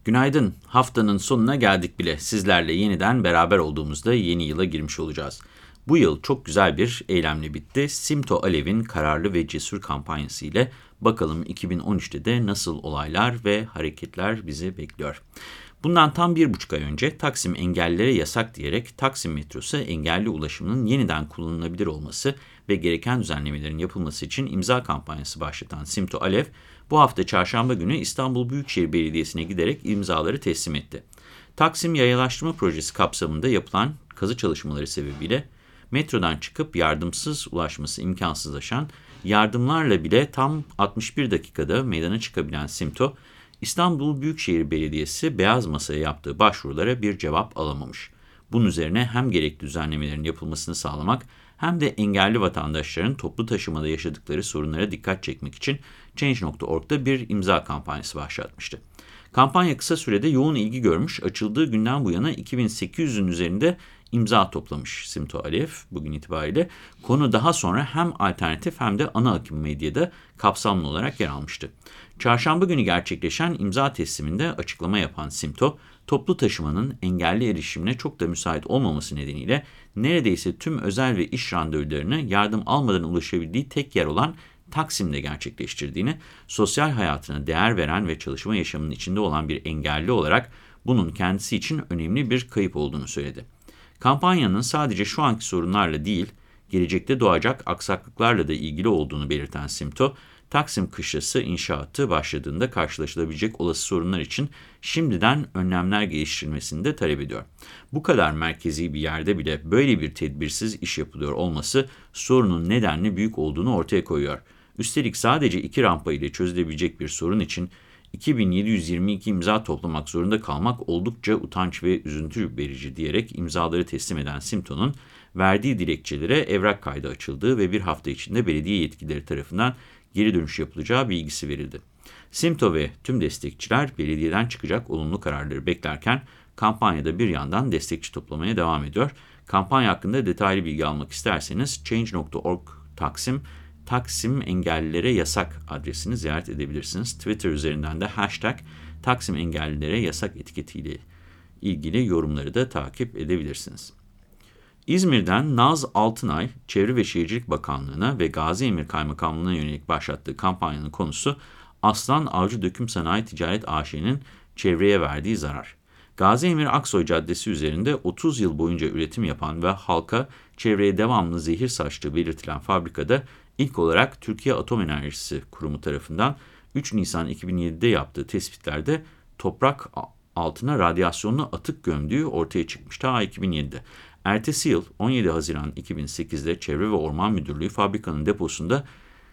Günaydın. Haftanın sonuna geldik bile. Sizlerle yeniden beraber olduğumuzda yeni yıla girmiş olacağız. Bu yıl çok güzel bir eylemle bitti. Simto Alev'in kararlı ve cesur kampanyası ile bakalım 2013'te de nasıl olaylar ve hareketler bizi bekliyor. Bundan tam 1,5 ay önce Taksim engellilere yasak diyerek Taksim metrosu engelli ulaşımının yeniden kullanılabilir olması ve gereken düzenlemelerin yapılması için imza kampanyası başlatan Simto Alev, bu hafta çarşamba günü İstanbul Büyükşehir Belediyesi'ne giderek imzaları teslim etti. Taksim Yayalaştırma Projesi kapsamında yapılan kazı çalışmaları sebebiyle metrodan çıkıp yardımsız ulaşması imkansızlaşan, yardımlarla bile tam 61 dakikada meydana çıkabilen Simto, İstanbul Büyükşehir Belediyesi Beyaz Masa'ya yaptığı başvurulara bir cevap alamamış. Bunun üzerine hem gerekli düzenlemelerin yapılmasını sağlamak hem de engelli vatandaşların toplu taşımada yaşadıkları sorunlara dikkat çekmek için Change.org'da bir imza kampanyası başlatmıştı. Kampanya kısa sürede yoğun ilgi görmüş, açıldığı günden bu yana 2800'ün üzerinde imza toplamış Simto Alev bugün itibariyle. Konu daha sonra hem alternatif hem de ana akım medyada kapsamlı olarak yer almıştı. Çarşamba günü gerçekleşen imza tesliminde açıklama yapan Simto, toplu taşımanın engelli erişimine çok da müsait olmaması nedeniyle neredeyse tüm özel ve iş randevularını yardım almadan ulaşabildiği tek yer olan Taksim'de gerçekleştirdiğini, sosyal hayatına değer veren ve çalışma yaşamının içinde olan bir engelli olarak bunun kendisi için önemli bir kayıp olduğunu söyledi. Kampanyanın sadece şu anki sorunlarla değil, gelecekte doğacak aksaklıklarla da ilgili olduğunu belirten Simto, Taksim Kışlası inşaatı başladığında karşılaşılabilecek olası sorunlar için şimdiden önlemler geliştirilmesini de talep ediyor. Bu kadar merkezi bir yerde bile böyle bir tedbirsiz iş yapılıyor olması sorunun nedenli büyük olduğunu ortaya koyuyor. Üstelik sadece 2 rampa ile çözülebilecek bir sorun için 2722 imza toplamak zorunda kalmak oldukça utanç ve üzüntü verici diyerek imzaları teslim eden Simto'nun verdiği dilekçelere evrak kaydı açıldığı ve bir hafta içinde belediye yetkilileri tarafından geri dönüş yapılacağı bilgisi verildi. Simto ve tüm destekçiler belediyeden çıkacak olumlu kararları beklerken kampanyada bir yandan destekçi toplamaya devam ediyor. Kampanya hakkında detaylı bilgi almak isterseniz Change.org Taksim Engellilere Yasak adresini ziyaret edebilirsiniz. Twitter üzerinden de #Taksim Engellilere Yasak etiketiyle ilgili yorumları da takip edebilirsiniz. İzmir'den Naz Altınay, Çevre ve Şehircilik Bakanlığı'na ve Gaziemir Kaymakamlığı'na yönelik başlattığı kampanyanın konusu Aslan Avcı Döküm Sanayi Ticaret AŞ'nin çevreye verdiği zarar. Gaziemir Aksoy Caddesi üzerinde 30 yıl boyunca üretim yapan ve halka çevreye devamlı zehir saçtığı belirtilen fabrikada ilk olarak Türkiye Atom Enerjisi Kurumu tarafından 3 Nisan 2007'de yaptığı tespitlerde toprak altına radyasyonlu atık gömdüğü ortaya çıkmış ta 2007'de. Ertesi yıl 17 Haziran 2008'de Çevre ve Orman Müdürlüğü fabrikanın deposunda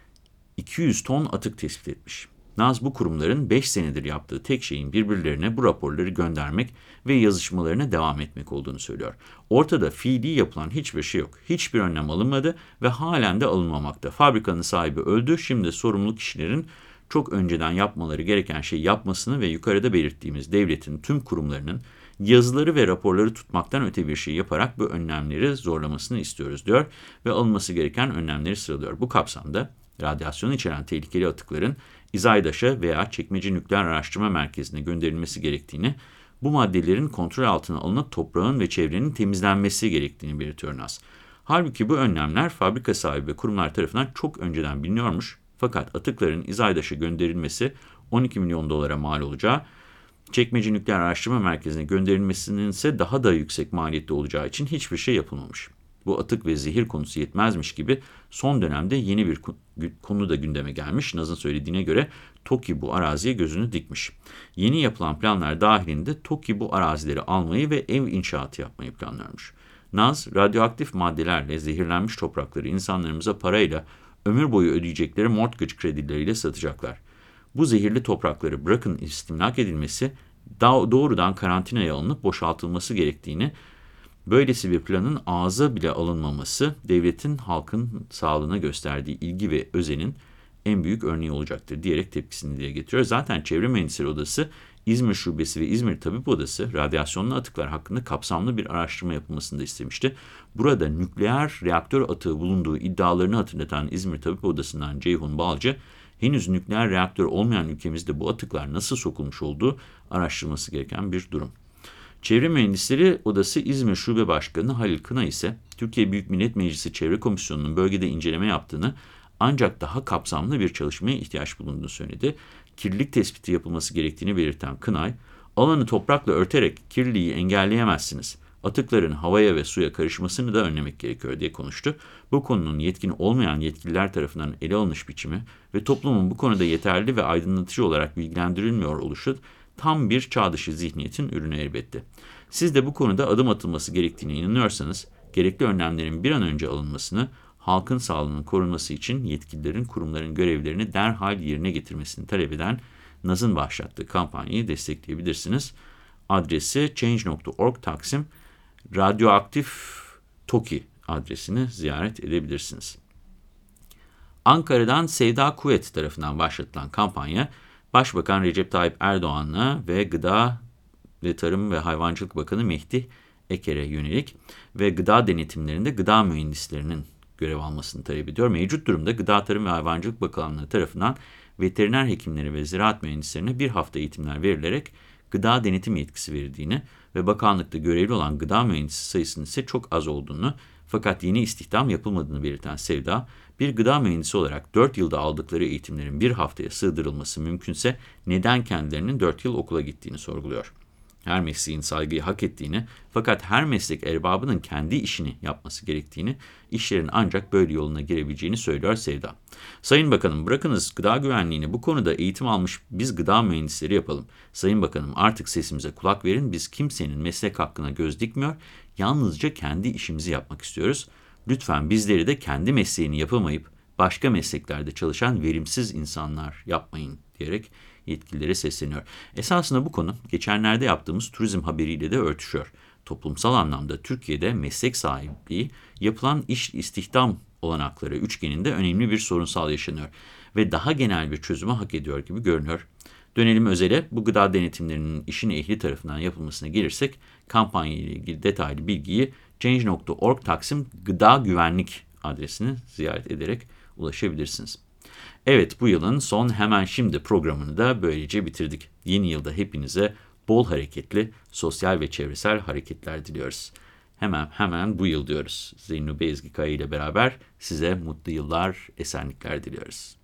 200 ton atık tespit etmiş. Naz bu kurumların 5 senedir yaptığı tek şeyin birbirlerine bu raporları göndermek ve yazışmalarına devam etmek olduğunu söylüyor. Ortada fiili yapılan hiçbir şey yok. Hiçbir önlem alınmadı ve halen de alınmamakta. Fabrikanın sahibi öldü. Şimdi sorumlu kişilerin çok önceden yapmaları gereken şeyi yapmasını ve yukarıda belirttiğimiz devletin tüm kurumlarının yazıları ve raporları tutmaktan öte bir şey yaparak bu önlemleri zorlamasını istiyoruz diyor ve alınması gereken önlemleri sıralıyor. Bu kapsamda radyasyon içeren tehlikeli atıkların İzaydaş'a veya Çekmece Nükleer Araştırma Merkezi'ne gönderilmesi gerektiğini, bu maddelerin kontrol altına alınıp toprağın ve çevrenin temizlenmesi gerektiğini belirtiyor Naz. Halbuki bu önlemler fabrika sahibi ve kurumlar tarafından çok önceden biliniyormuş, fakat atıkların İzaydaş'a gönderilmesi 12 milyon dolara mal olacağı, Çekmece Nükleer Araştırma Merkezi'ne gönderilmesinin ise daha da yüksek maliyetli olacağı için hiçbir şey yapılmamış. Bu atık ve zehir konusu yetmezmiş gibi son dönemde yeni bir konu da gündeme gelmiş. Naz'ın söylediğine göre TOKİ bu araziye gözünü dikmiş. Yeni yapılan planlar dahilinde TOKİ bu arazileri almayı ve ev inşaatı yapmayı planlıyormuş. Naz, radyoaktif maddelerle zehirlenmiş toprakları insanlarımıza parayla ömür boyu ödeyecekleri mortgage kredileriyle satacaklar. Bu zehirli toprakları bırakın istimlak edilmesi, doğrudan karantinaya alınıp boşaltılması gerektiğini, böylesi bir planın ağza bile alınmaması, devletin halkın sağlığına gösterdiği ilgi ve özenin en büyük örneği olacaktır diyerek tepkisini dile getiriyor. Zaten Çevre Mühendisleri Odası, İzmir Şubesi ve İzmir Tabip Odası radyasyonlu atıklar hakkında kapsamlı bir araştırma yapılmasını da istemişti. Burada nükleer reaktör atığı bulunduğu iddialarını hatırlatan İzmir Tabip Odası'ndan Ceyhun Balcı, henüz nükleer reaktör olmayan ülkemizde bu atıklar nasıl sokulmuş olduğu araştırılması gereken bir durum. Çevre Mühendisleri Odası İzmir Şube Başkanı Halil Kına ise Türkiye Büyük Millet Meclisi Çevre Komisyonu'nun bölgede inceleme yaptığını, ancak daha kapsamlı bir çalışmaya ihtiyaç bulunduğunu söyledi. Kirlilik tespiti yapılması gerektiğini belirten Kınay, alanı toprakla örterek kirliliği engelleyemezsiniz, atıkların havaya ve suya karışmasını da önlemek gerekiyor diye konuştu. Bu konunun yetkin olmayan yetkililer tarafından ele alınış biçimi ve toplumun bu konuda yeterli ve aydınlatıcı olarak bilgilendirilmiyor oluşu tam bir çağ dışı zihniyetin ürünü elbette. Siz de bu konuda adım atılması gerektiğine inanıyorsanız, gerekli önlemlerin bir an önce alınmasını, halkın sağlığının korunması için yetkililerin kurumların görevlerini derhal yerine getirmesini talep eden NAZ'ın başlattığı kampanyayı destekleyebilirsiniz. Adresi change.org Taksim Radyoaktif Toki adresini ziyaret edebilirsiniz. Ankara'dan Sevda Kuvvet tarafından başlatılan kampanya, Başbakan Recep Tayyip Erdoğan'la ve Gıda ve Tarım ve Hayvancılık Bakanı Mehdi Eker'e yönelik ve gıda denetimlerinde gıda mühendislerinin görev almasını talep ediyor. Mevcut durumda Gıda, Tarım ve Hayvancılık Bakanlığı tarafından veteriner hekimleri ve ziraat mühendislerine bir hafta eğitimler verilerek gıda denetim yetkisi verildiğini ve bakanlıkta görevli olan gıda mühendisi sayısının ise çok az olduğunu, fakat yeni istihdam yapılmadığını belirten Sevda, bir gıda mühendisi olarak 4 yılda aldıkları eğitimlerin bir haftaya sığdırılması mümkünse neden kendilerinin 4 yıl okula gittiğini sorguluyor. Her mesleğin saygıyı hak ettiğini, fakat her meslek erbabının kendi işini yapması gerektiğini, işlerin ancak böyle yoluna girebileceğini söylüyor Sevda. Sayın Bakanım, bırakınız gıda güvenliğini, bu konuda eğitim almış biz gıda mühendisleri yapalım. Sayın Bakanım, artık sesimize kulak verin, biz kimsenin meslek hakkına göz dikmiyor, yalnızca kendi işimizi yapmak istiyoruz. Lütfen bizleri de kendi mesleğini yapamayıp başka mesleklerde çalışan verimsiz insanlar yapmayın diyerek yetkililere sesleniyor. Esasında bu konu geçenlerde yaptığımız turizm haberiyle de örtüşüyor. Toplumsal anlamda Türkiye'de meslek sahipliği, yapılan iş istihdam olanakları üçgeninde önemli bir sorunsal yaşanıyor ve daha genel bir çözümü hak ediyor gibi görünüyor. Dönelim özele, bu gıda denetimlerinin işin ehli tarafından yapılmasına gelirsek, kampanya ile ilgili detaylı bilgiyi change.org Taksim Gıda Güvenlik adresini ziyaret ederek ulaşabilirsiniz. Evet, bu yılın son Hemen Şimdi programını da böylece bitirdik. Yeni yılda hepinize bol hareketli, sosyal ve çevresel hareketler diliyoruz. Hemen bu yıl diyoruz. Zeyno Bezgi Kaya ile beraber size mutlu yıllar, esenlikler diliyoruz.